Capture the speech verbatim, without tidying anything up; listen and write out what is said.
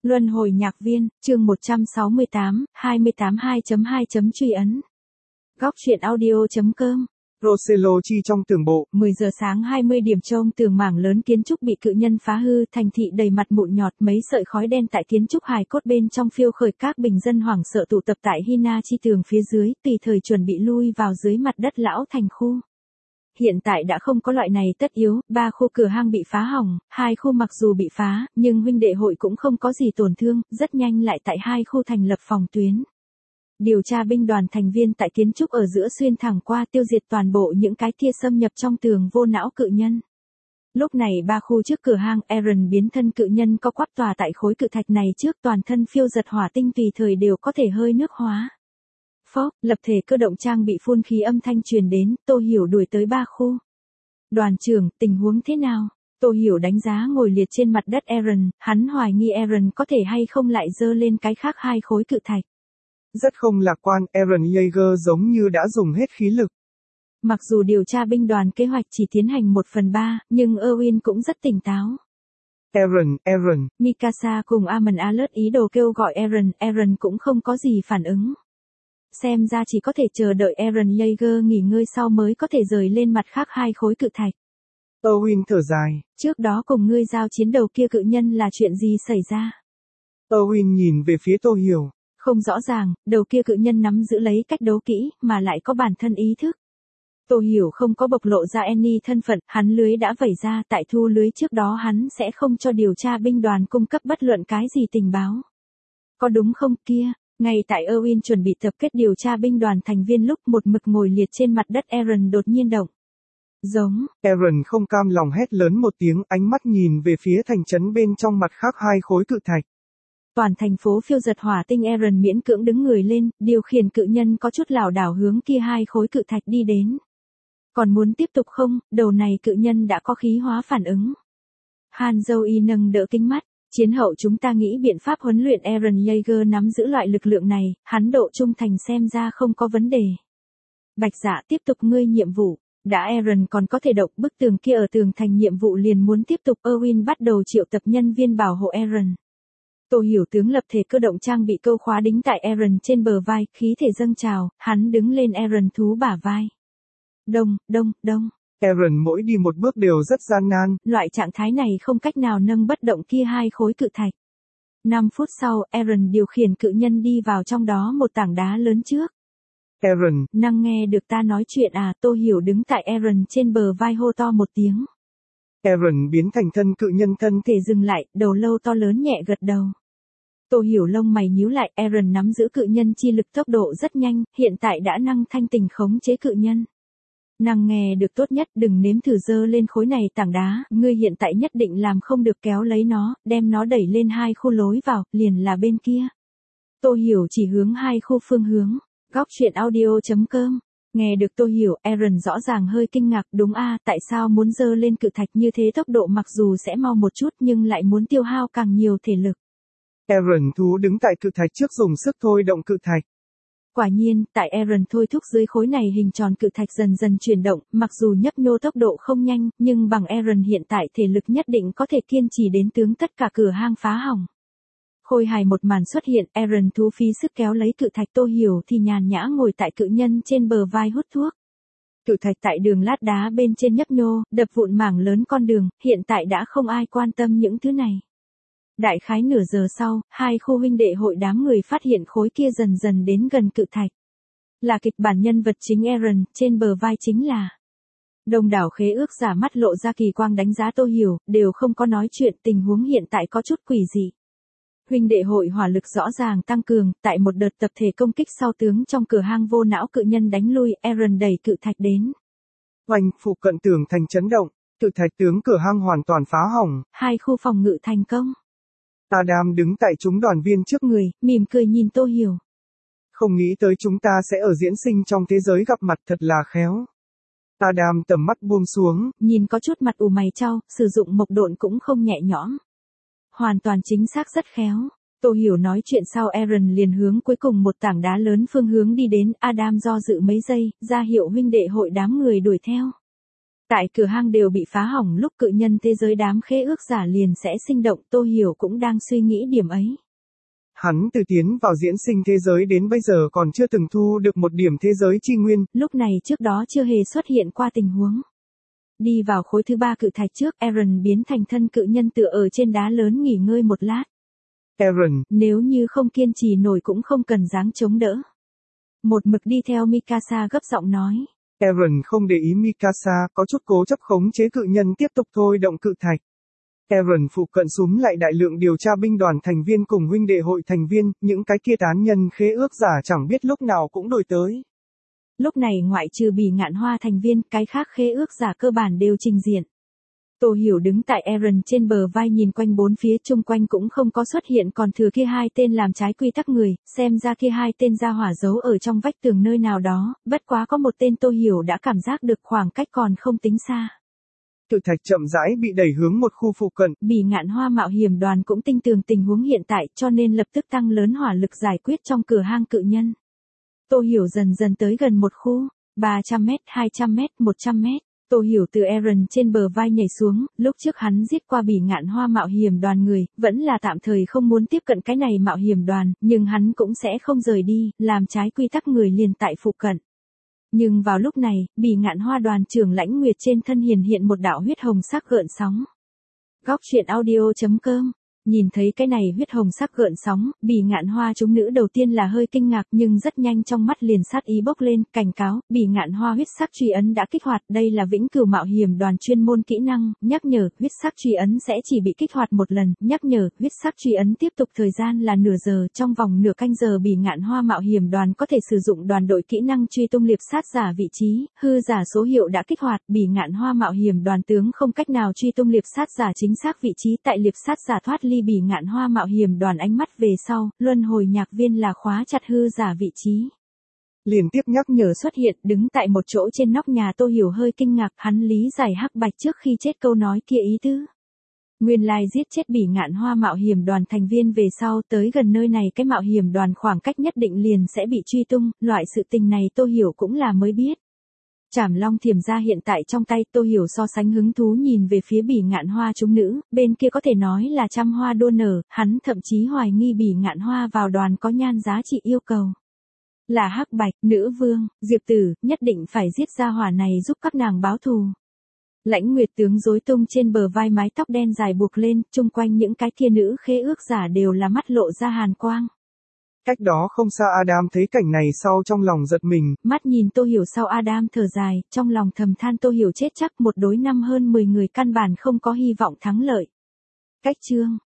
Luân hồi nhạc viên, chương một trăm sáu mươi tám, hai mươi tám hai chấm hai chấm truy ấn. Góc truyện audio.com. Rosello chi trong tường bộ. mười giờ sáng hai mươi điểm trông tường mảng lớn kiến trúc bị cự nhân phá hư, thành thị đầy mặt mụn nhọt, mấy sợi khói đen tại kiến trúc hài cốt bên trong phiêu khởi, các bình dân hoảng sợ tụ tập tại Hina chi tường phía dưới, tùy thời chuẩn bị lui vào dưới mặt đất lão thành khu. Hiện tại đã không có loại này tất yếu, ba khu cửa hang bị phá hỏng, hai khu mặc dù bị phá, nhưng huynh đệ hội cũng không có gì tổn thương, rất nhanh lại tại hai khu thành lập phòng tuyến. Điều tra binh đoàn thành viên tại kiến trúc ở giữa xuyên thẳng qua tiêu diệt toàn bộ những cái kia xâm nhập trong tường vô não cự nhân. Lúc này ba khu trước cửa hang, Aaron biến thân cự nhân co quắp tòa tại khối cự thạch này trước, toàn thân phiêu giật hỏa tinh tùy thời đều có thể hơi nước hóa. Phốc, lập thể cơ động trang bị phun khí âm thanh truyền đến, Tô Hiểu đuổi tới ba khu. Đoàn trưởng, tình huống thế nào? Tô Hiểu đánh giá ngồi liệt trên mặt đất Aaron, hắn hoài nghi Aaron có thể hay không lại dơ lên cái khác hai khối cự thạch. Rất không lạc quan, Aaron Yeager giống như đã dùng hết khí lực. Mặc dù điều tra binh đoàn kế hoạch chỉ tiến hành một phần ba, nhưng Erwin cũng rất tỉnh táo. Aaron, Aaron. Mikasa cùng Amon Alert ý đồ kêu gọi Aaron, Aaron cũng không có gì phản ứng. Xem ra chỉ có thể chờ đợi Aaron Yeager nghỉ ngơi sau mới có thể rời lên mặt khác hai khối cự thạch. Erwin thở dài. Trước đó cùng ngươi giao chiến đầu kia cự nhân là chuyện gì xảy ra? Erwin nhìn về phía Tô Hiểu. Không rõ ràng, đầu kia cự nhân nắm giữ lấy cách đấu kỹ, mà lại có bản thân ý thức. Tô Hiểu không có bộc lộ ra Annie thân phận, hắn lưới đã vẩy ra, tại thu lưới trước đó hắn sẽ không cho điều tra binh đoàn cung cấp bất luận cái gì tình báo. Có đúng không kia? Ngay tại Erwin chuẩn bị tập kết điều tra binh đoàn thành viên lúc một mực ngồi liệt trên mặt đất Aaron đột nhiên động. Giống. Aaron không cam lòng hét lớn một tiếng, ánh mắt nhìn về phía thành trấn bên trong mặt khác hai khối cự thạch. Toàn thành phố phiêu giật hỏa tinh, Aaron miễn cưỡng đứng người lên, điều khiển cự nhân có chút lảo đảo hướng kia hai khối cự thạch đi đến. Còn muốn tiếp tục không? Đầu này cự nhân đã có khí hóa phản ứng. Han Zoe nâng đỡ kính mắt. Chiến hậu chúng ta nghĩ biện pháp huấn luyện Aaron Yeager nắm giữ loại lực lượng này, hắn độ trung thành xem ra không có vấn đề. Bạch Dạ tiếp tục ngươi nhiệm vụ. Đã Aaron còn có thể động bức tường kia ở tường thành, nhiệm vụ liền muốn tiếp tục. Erwin bắt đầu triệu tập nhân viên bảo hộ Aaron. Tô Hiểu tướng lập thể cơ động trang bị câu khóa đính tại Aaron trên bờ vai, khí thể dâng trào, hắn đứng lên Aaron thú bả vai. Đông, đông, đông. Aaron mỗi đi một bước đều rất gian nan. Loại trạng thái này không cách nào nâng bất động kia hai khối cự thạch. năm phút sau, Aaron điều khiển cự nhân đi vào trong đó một tảng đá lớn trước. Aaron. Năng nghe được ta nói chuyện à? Tô Hiểu đứng tại Aaron trên bờ vai hô to một tiếng. Aaron biến thành thân cự nhân thân thể dừng lại, đầu lâu to lớn nhẹ gật đầu. Tô Hiểu lông mày nhíu lại, Aaron nắm giữ cự nhân chi lực tốc độ rất nhanh, hiện tại đã năng thanh tình khống chế cự nhân. Năng nghe được tốt nhất, đừng nếm thử dơ lên khối này tảng đá, ngươi hiện tại nhất định làm không được, kéo lấy nó, đem nó đẩy lên hai khu lối vào, liền là bên kia. Tô Hiểu chỉ hướng hai khu phương hướng. Góc truyện audio.com. Nghe được Tô Hiểu, Aaron rõ ràng hơi kinh ngạc, đúng a, à, tại sao muốn dơ lên cự thạch như thế, tốc độ mặc dù sẽ mau một chút nhưng lại muốn tiêu hao càng nhiều thể lực. Aaron thú đứng tại cự thạch trước dùng sức thôi động cự thạch. Quả nhiên, tại Aaron thôi thúc dưới khối này hình tròn cự thạch dần dần chuyển động, mặc dù nhấp nhô tốc độ không nhanh, nhưng bằng Aaron hiện tại thể lực nhất định có thể kiên trì đến tướng tất cả cửa hang phá hỏng. Khôi hài một màn xuất hiện, Aaron thú phí sức kéo lấy cự thạch, Tô Hiểu thì nhàn nhã ngồi tại cự nhân trên bờ vai hút thuốc. Cự thạch tại đường lát đá bên trên nhấp nhô, đập vụn mảng lớn con đường, hiện tại đã không ai quan tâm những thứ này. Đại khái nửa giờ sau, hai khu huynh đệ hội đám người phát hiện khối kia dần dần đến gần cự thạch. Là kịch bản nhân vật chính Aaron, trên bờ vai chính là đông đảo khế ước giả mắt lộ ra kỳ quang đánh giá Tô Hiểu, đều không có nói chuyện, tình huống hiện tại có chút quỷ dị. Huynh đệ hội hỏa lực rõ ràng tăng cường, tại một đợt tập thể công kích sau tướng trong cửa hang vô não cự nhân đánh lui, Aaron đẩy cự thạch đến. Oanh, phụ cận tường thành chấn động, cự thạch tướng cửa hang hoàn toàn phá hỏng. Hai khu phòng ngự thành công. Adam đứng tại chúng đoàn viên trước người, mỉm cười nhìn Tô Hiểu. Không nghĩ tới chúng ta sẽ ở diễn sinh trong thế giới gặp mặt, thật là khéo. Adam tầm mắt buông xuống, nhìn có chút mặt ủ mày chau, sử dụng mộc độn cũng không nhẹ nhõm. Hoàn toàn chính xác rất khéo. Tô Hiểu nói chuyện sau, Aaron liền hướng cuối cùng một tảng đá lớn phương hướng đi đến, Adam do dự mấy giây, ra hiệu huynh đệ hội đám người đuổi theo. Tại cửa hang đều bị phá hỏng lúc cự nhân thế giới đám khế ước giả liền sẽ sinh động, Tô Hiểu cũng đang suy nghĩ điểm ấy. Hắn từ tiến vào diễn sinh thế giới đến bây giờ còn chưa từng thu được một điểm thế giới chi nguyên. Lúc này trước đó chưa hề xuất hiện qua tình huống. Đi vào khối thứ ba cự thạch trước, Eren biến thành thân cự nhân tựa ở trên đá lớn nghỉ ngơi một lát. Eren, nếu như không kiên trì nổi cũng không cần dáng chống đỡ. Một mực đi theo Mikasa gấp giọng nói. Eren không để ý Mikasa, có chút cố chấp khống chế cự nhân tiếp tục thôi động cự thạch. Eren phụ cận súm lại đại lượng điều tra binh đoàn thành viên cùng huynh đệ hội thành viên, những cái kia tán nhân khế ước giả chẳng biết lúc nào cũng đuổi tới. Lúc này ngoại trừ Bỉ Ngạn Hoa thành viên, cái khác khế ước giả cơ bản đều trình diện. Tô Hiểu đứng tại Eren trên bờ vai nhìn quanh bốn phía chung quanh cũng không có xuất hiện còn thừa kia hai tên làm trái quy tắc người, xem ra kia hai tên ra hỏa giấu ở trong vách tường nơi nào đó, bất quá có một tên Tô Hiểu đã cảm giác được khoảng cách còn không tính xa. Cự thạch chậm rãi bị đẩy hướng một khu phụ cận. Bỉ Ngạn Hoa mạo hiểm đoàn cũng tinh tường tình huống hiện tại cho nên lập tức tăng lớn hỏa lực giải quyết trong cửa hang cự nhân. Tô Hiểu dần dần tới gần một khu, ba trăm mét, hai trăm mét, một trăm mét. Tô Hiểu từ Eren trên bờ vai nhảy xuống, lúc trước hắn giết qua Bỉ Ngạn Hoa mạo hiểm đoàn người, vẫn là tạm thời không muốn tiếp cận cái này mạo hiểm đoàn, nhưng hắn cũng sẽ không rời đi, làm trái quy tắc người liền tại phụ cận. Nhưng vào lúc này, Bỉ Ngạn Hoa đoàn trưởng Lãnh Nguyệt trên thân hiển hiện một đạo huyết hồng sắc gợn sóng. Góc truyện audio chấm com. Nhìn thấy cái này huyết hồng sắc gợn sóng, Bỉ Ngạn Hoa chúng nữ đầu tiên là hơi kinh ngạc nhưng rất nhanh trong mắt liền sát ý bốc lên, cảnh cáo, Bỉ Ngạn Hoa huyết sắc truy ấn đã kích hoạt, đây là vĩnh cửu mạo hiểm đoàn chuyên môn kỹ năng, nhắc nhở, huyết sắc truy ấn sẽ chỉ bị kích hoạt một lần, nhắc nhở, huyết sắc truy ấn tiếp tục thời gian là nửa giờ, trong vòng nửa canh giờ Bỉ Ngạn Hoa mạo hiểm đoàn có thể sử dụng đoàn đội kỹ năng truy tung liệp sát giả vị trí, hư giả số hiệu đã kích hoạt, Bỉ Ngạn Hoa mạo hiểm đoàn tướng không cách nào truy tung liệp sát giả chính xác vị trí tại liệp sát giả thoát ly Bỉ Ngạn Hoa mạo hiểm đoàn ánh mắt về sau, luân hồi nhạc viên là khóa chặt hư giả vị trí. Liên tiếp nhắc nhở xuất hiện, đứng tại một chỗ trên nóc nhà Tô Hiểu hơi kinh ngạc, hắn lý giải hắc bạch trước khi chết câu nói kia ý tứ. Nguyên lai giết chết Bỉ Ngạn Hoa mạo hiểm đoàn thành viên về sau tới gần nơi này cái mạo hiểm đoàn khoảng cách nhất định liền sẽ bị truy tung, loại sự tình này Tô Hiểu cũng là mới biết. Trảm Long Thiểm Gia hiện tại trong tay, Tô Hiểu so sánh hứng thú nhìn về phía Bỉ Ngạn Hoa chúng nữ, bên kia có thể nói là trăm hoa đua nở, hắn thậm chí hoài nghi Bỉ Ngạn Hoa vào đoàn có nhan giá trị yêu cầu. Là hắc bạch, nữ vương, Diệp Tử, nhất định phải giết ra hỏa này giúp các nàng báo thù. Lãnh Nguyệt tướng rối tung trên bờ vai mái tóc đen dài buộc lên, chung quanh những cái kia nữ khế ước giả đều là mắt lộ ra hàn quang. Cách đó không xa Adam thấy cảnh này sau trong lòng giật mình. Mắt nhìn Tô Hiểu sau Adam thở dài, trong lòng thầm than Tô Hiểu chết chắc một đối năm hơn mười người căn bản không có hy vọng thắng lợi. Cách chương